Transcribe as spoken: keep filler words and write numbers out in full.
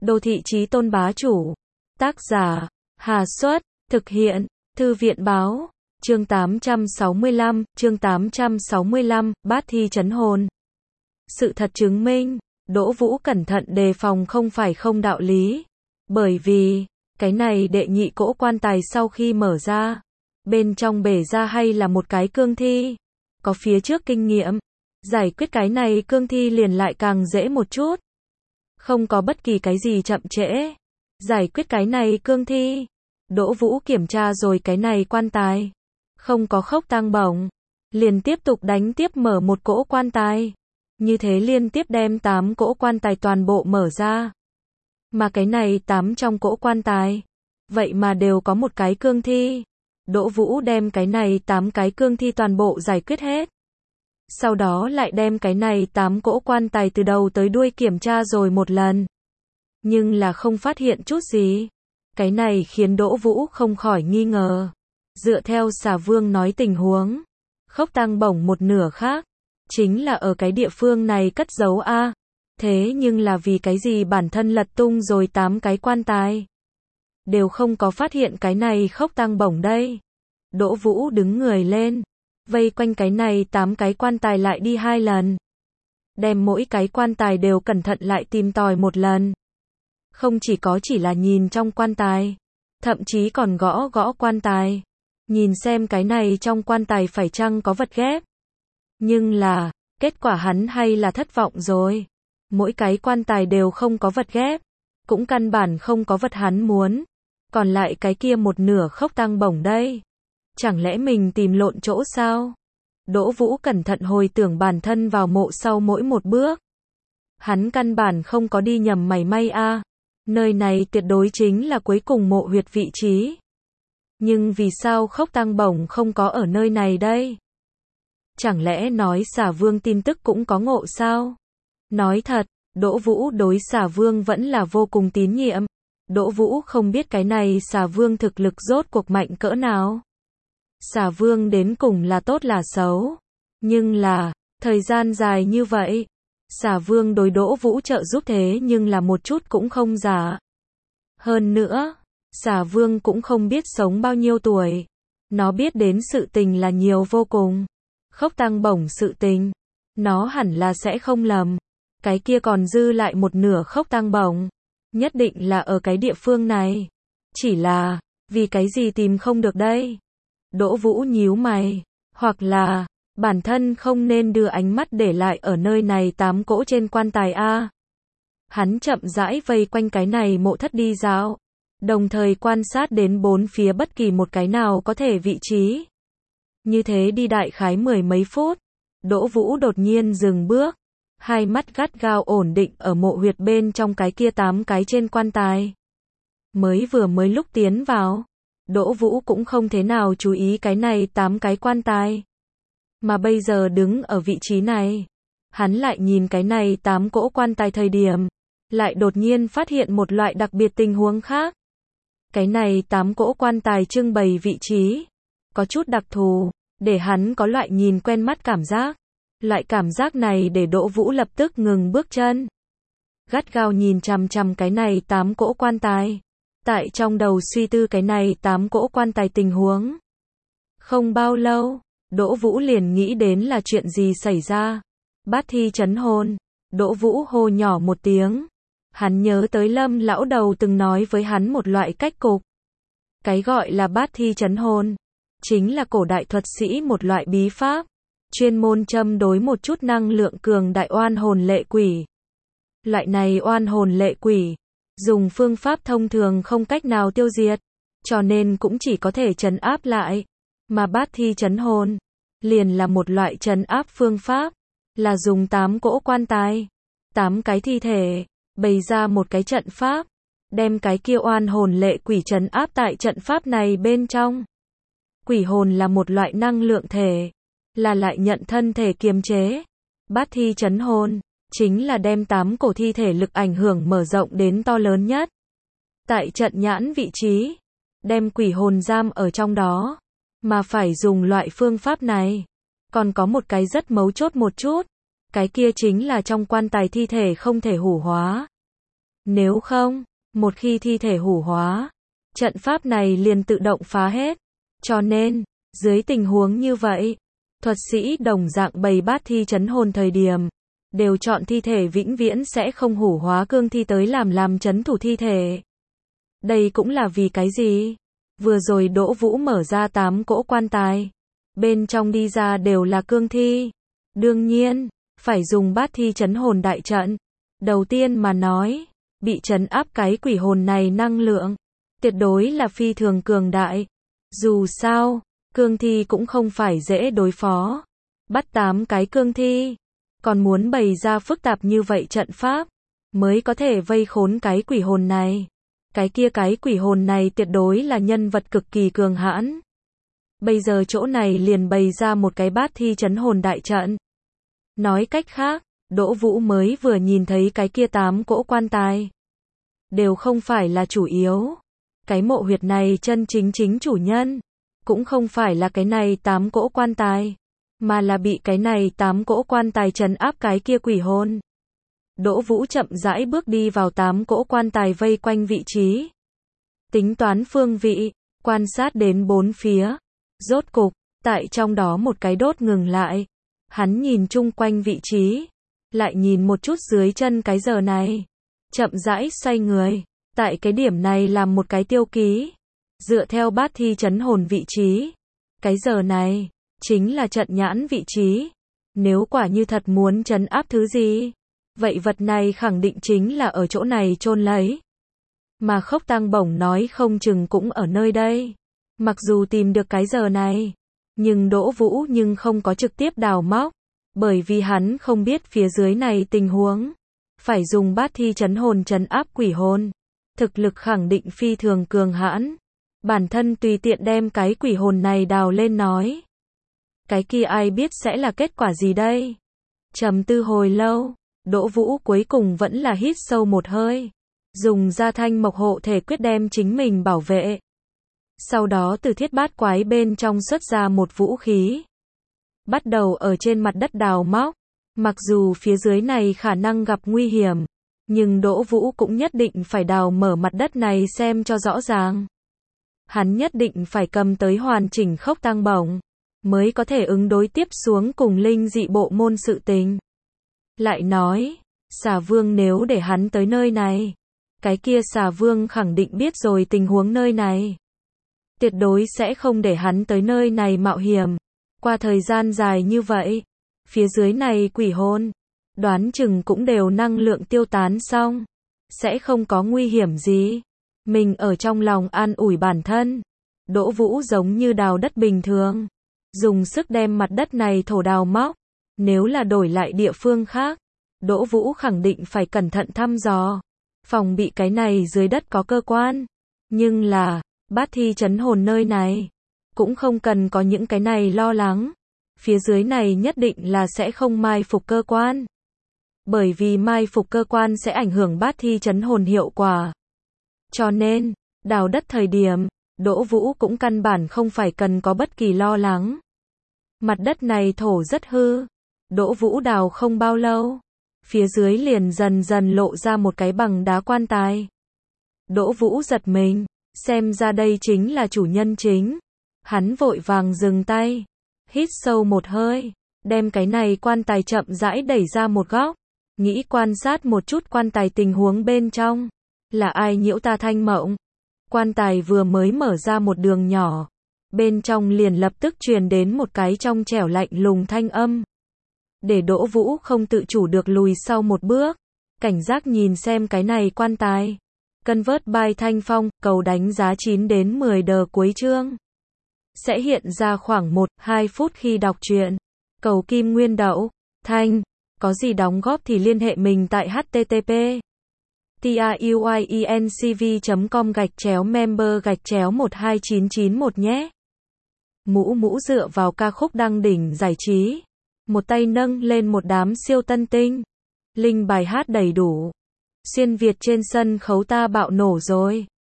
Đô thị chí tôn bá chủ. Tác giả, Hà Xuất, thực hiện, Thư viện báo, chương tám trăm sáu mươi lăm, chương tám trăm sáu mươi lăm, bát thi trấn hồn. Sự thật chứng minh, Đỗ Vũ cẩn thận đề phòng không phải không đạo lý. Bởi vì, cái này đệ nhị cỗ quan tài sau khi mở ra, bên trong bể ra hay là một cái cương thi. Có phía trước kinh nghiệm, giải quyết cái này cương thi liền lại càng dễ một chút. Không có bất kỳ cái gì chậm trễ. Giải quyết cái này cương thi. Đỗ Vũ kiểm tra rồi cái này quan tài. Không có khốc tang bổng. Liền tiếp tục đánh tiếp mở một cỗ quan tài. Như thế liên tiếp đem tám cỗ quan tài toàn bộ mở ra. Mà cái này tám trong cỗ quan tài. Vậy mà đều có một cái cương thi. Đỗ Vũ đem cái này tám cái cương thi toàn bộ giải quyết hết. Sau đó lại đem cái này tám cỗ quan tài từ đầu tới đuôi kiểm tra rồi một lần. Nhưng là không phát hiện chút gì. Cái này khiến Đỗ Vũ không khỏi nghi ngờ. Dựa theo Xà Vương nói tình huống, khốc tang bổng một nửa khác, chính là ở cái địa phương này cất giấu a. Thế nhưng là vì cái gì bản thân lật tung rồi tám cái quan tài, đều không có phát hiện cái này khốc tang bổng đây. Đỗ Vũ đứng người lên, vây quanh cái này tám cái quan tài lại đi hai lần. Đem mỗi cái quan tài đều cẩn thận lại tìm tòi một lần. Không chỉ có chỉ là nhìn trong quan tài, thậm chí còn gõ gõ quan tài. Nhìn xem cái này trong quan tài phải chăng có vật ghép. Nhưng là, kết quả hắn hay là thất vọng rồi. Mỗi cái quan tài đều không có vật ghép. Cũng căn bản không có vật hắn muốn. Còn lại cái kia một nửa khốc tang bổng đây. Chẳng lẽ mình tìm lộn chỗ sao? Đỗ Vũ cẩn thận hồi tưởng bản thân vào mộ sau mỗi một bước. Hắn căn bản không có đi nhầm mảy may a. Nơi này tuyệt đối chính là cuối cùng mộ huyệt vị trí. Nhưng vì sao khốc tang bổng không có ở nơi này đây? Chẳng lẽ nói Xà Vương tin tức cũng có ngộ sao? Nói thật, Đỗ Vũ đối Xà Vương vẫn là vô cùng tín nhiệm. Đỗ Vũ không biết cái này Xà Vương thực lực rốt cuộc mạnh cỡ nào. Xà Vương đến cùng là tốt là xấu. Nhưng là, thời gian dài như vậy, Xà Vương đối Đỗ Vũ trợ giúp thế nhưng là một chút cũng không giả. Hơn nữa, Xà Vương cũng không biết sống bao nhiêu tuổi. Nó biết đến sự tình là nhiều vô cùng. Khốc tang bổng sự tình, nó hẳn là sẽ không lầm. Cái kia còn dư lại một nửa khốc tang bổng, nhất định là ở cái địa phương này. Chỉ là, vì cái gì tìm không được đây? Đỗ Vũ nhíu mày, hoặc là, bản thân không nên đưa ánh mắt để lại ở nơi này tám cỗ trên quan tài a. Hắn chậm rãi vây quanh cái này mộ thất đi dạo, đồng thời quan sát đến bốn phía bất kỳ một cái nào có thể vị trí. Như thế đi đại khái mười mấy phút, Đỗ Vũ đột nhiên dừng bước, hai mắt gắt gao ổn định ở mộ huyệt bên trong cái kia tám cái trên quan tài. Mới vừa mới lúc tiến vào, Đỗ Vũ cũng không thế nào chú ý cái này tám cái quan tài. Mà bây giờ đứng ở vị trí này, hắn lại nhìn cái này tám cỗ quan tài thời điểm, lại đột nhiên phát hiện một loại đặc biệt tình huống khác. Cái này tám cỗ quan tài trưng bày vị trí, có chút đặc thù, để hắn có loại nhìn quen mắt cảm giác. Loại cảm giác này để Đỗ Vũ lập tức ngừng bước chân. Gắt gao nhìn chằm chằm cái này tám cỗ quan tài. Tại trong đầu suy tư cái này tám cỗ quan tài tình huống. Không bao lâu, Đỗ Vũ liền nghĩ đến là chuyện gì xảy ra. Bát thi trấn hồn. Đỗ Vũ hô nhỏ một tiếng. Hắn nhớ tới Lâm lão đầu từng nói với hắn một loại cách cục. Cái gọi là bát thi trấn hồn, chính là cổ đại thuật sĩ một loại bí pháp, chuyên môn châm đối một chút năng lượng cường đại oan hồn lệ quỷ. Loại này oan hồn lệ quỷ, dùng phương pháp thông thường không cách nào tiêu diệt, cho nên cũng chỉ có thể trấn áp lại. Mà bát thi trấn hồn, liền là một loại trấn áp phương pháp, là dùng tám cỗ quan tài, tám cái thi thể, bày ra một cái trận pháp, đem cái kia oan hồn lệ quỷ trấn áp tại trận pháp này bên trong. Quỷ hồn là một loại năng lượng thể, là lại nhận thân thể kiềm chế. Bát thi trấn hồn, chính là đem tám cổ thi thể lực ảnh hưởng mở rộng đến to lớn nhất. Tại trận nhãn vị trí, đem quỷ hồn giam ở trong đó, mà phải dùng loại phương pháp này. Còn có một cái rất mấu chốt một chút, cái kia chính là trong quan tài thi thể không thể hủ hóa. Nếu không, một khi thi thể hủ hóa, trận pháp này liền tự động phá hết. Cho nên, dưới tình huống như vậy, thuật sĩ đồng dạng bày bát thi trấn hồn thời điểm, đều chọn thi thể vĩnh viễn sẽ không hủ hóa cương thi tới làm làm trấn thủ thi thể. Đây cũng là vì cái gì? Vừa rồi Đỗ Vũ mở ra tám cỗ quan tài, bên trong đi ra đều là cương thi. Đương nhiên, phải dùng bát thi trấn hồn đại trận. Đầu tiên mà nói, bị trấn áp cái quỷ hồn này năng lượng, tuyệt đối là phi thường cường đại. Dù sao, cương thi cũng không phải dễ đối phó. Bắt tám cái cương thi, còn muốn bày ra phức tạp như vậy trận pháp, mới có thể vây khốn cái quỷ hồn này. Cái kia cái quỷ hồn này tuyệt đối là nhân vật cực kỳ cường hãn. Bây giờ chỗ này liền bày ra một cái bát thi trấn hồn đại trận. Nói cách khác, Đỗ Vũ mới vừa nhìn thấy cái kia tám cỗ quan tài. Đều không phải là chủ yếu. Cái mộ huyệt này chân chính chính chủ nhân. Cũng không phải là cái này tám cỗ quan tài. Mà là bị cái này tám cỗ quan tài trấn áp cái kia quỷ hồn. Đỗ Vũ chậm rãi bước đi vào tám cỗ quan tài vây quanh vị trí. Tính toán phương vị, quan sát đến bốn phía. Rốt cục, tại trong đó một cái đốt ngừng lại. Hắn nhìn chung quanh vị trí, lại nhìn một chút dưới chân cái giờ này. Chậm rãi xoay người, tại cái điểm này làm một cái tiêu ký. Dựa theo bát thi trấn hồn vị trí. Cái giờ này, chính là trận nhãn vị trí. Nếu quả như thật muốn trấn áp thứ gì, vậy vật này khẳng định chính là ở chỗ này chôn lấy. Mà Khốc Tăng Bổng nói không chừng cũng ở nơi đây. Mặc dù tìm được cái giờ này, nhưng Đỗ Vũ nhưng không có trực tiếp đào móc, bởi vì hắn không biết phía dưới này tình huống. Phải dùng bát thi trấn hồn trấn áp quỷ hồn. Thực lực khẳng định phi thường cường hãn. Bản thân tùy tiện đem cái quỷ hồn này đào lên nói. Cái kia ai biết sẽ là kết quả gì đây? Trầm tư hồi lâu, Đỗ Vũ cuối cùng vẫn là hít sâu một hơi. Dùng ra thanh mộc hộ thể quyết đem chính mình bảo vệ. Sau đó từ thiết bát quái bên trong xuất ra một vũ khí. Bắt đầu ở trên mặt đất đào móc. Mặc dù phía dưới này khả năng gặp nguy hiểm, nhưng Đỗ Vũ cũng nhất định phải đào mở mặt đất này xem cho rõ ràng. Hắn nhất định phải cầm tới hoàn chỉnh Khốc Tăng Bổng, mới có thể ứng đối tiếp xuống cùng linh dị bộ môn sự tình. Lại nói, Xà Vương nếu để hắn tới nơi này, cái kia Xà Vương khẳng định biết rồi tình huống nơi này. Tuyệt đối sẽ không để hắn tới nơi này mạo hiểm. Qua thời gian dài như vậy, phía dưới này quỷ hồn, đoán chừng cũng đều năng lượng tiêu tán xong. Sẽ không có nguy hiểm gì. Mình ở trong lòng an ủi bản thân. Đỗ Vũ giống như đào đất bình thường. Dùng sức đem mặt đất này thổ đào móc. Nếu là đổi lại địa phương khác, Đỗ Vũ khẳng định phải cẩn thận thăm dò. Phòng bị cái này dưới đất có cơ quan. Nhưng là, bát thi trấn hồn nơi này, cũng không cần có những cái này lo lắng. Phía dưới này nhất định là sẽ không mai phục cơ quan. Bởi vì mai phục cơ quan sẽ ảnh hưởng bát thi trấn hồn hiệu quả. Cho nên, đào đất thời điểm, Đỗ Vũ cũng căn bản không phải cần có bất kỳ lo lắng. Mặt đất này thổ rất hư. Đỗ Vũ đào không bao lâu, phía dưới liền dần dần lộ ra một cái bằng đá quan tài. Đỗ Vũ giật mình, xem ra đây chính là chủ nhân chính. Hắn vội vàng dừng tay, hít sâu một hơi, đem cái này quan tài chậm rãi đẩy ra một góc, nghĩ quan sát một chút quan tài tình huống bên trong. Là ai nhiễu ta thanh mộng? Quan tài vừa mới mở ra một đường nhỏ, bên trong liền lập tức truyền đến một cái trong trẻo lạnh lùng thanh âm. Để Đỗ Vũ không tự chủ được lùi sau một bước, cảnh giác nhìn xem cái này quan tài. Convert by Thanh Phong, cầu đánh giá chín đến mười đờ cuối chương. Sẽ hiện ra khoảng một đến hai phút khi đọc truyện. Cầu Kim Nguyên Đậu, Thanh, có gì đóng góp thì liên hệ mình tại h t t p truyencv chấm com gạch chéo member gạch chéo một hai chín chín một nhé. Mũ mũ dựa vào ca khúc đăng đỉnh giải trí. Một tay nâng lên một đám siêu tân tinh. Linh bài hát đầy đủ. Xuyên Việt trên sân khấu ta bạo nổ rồi.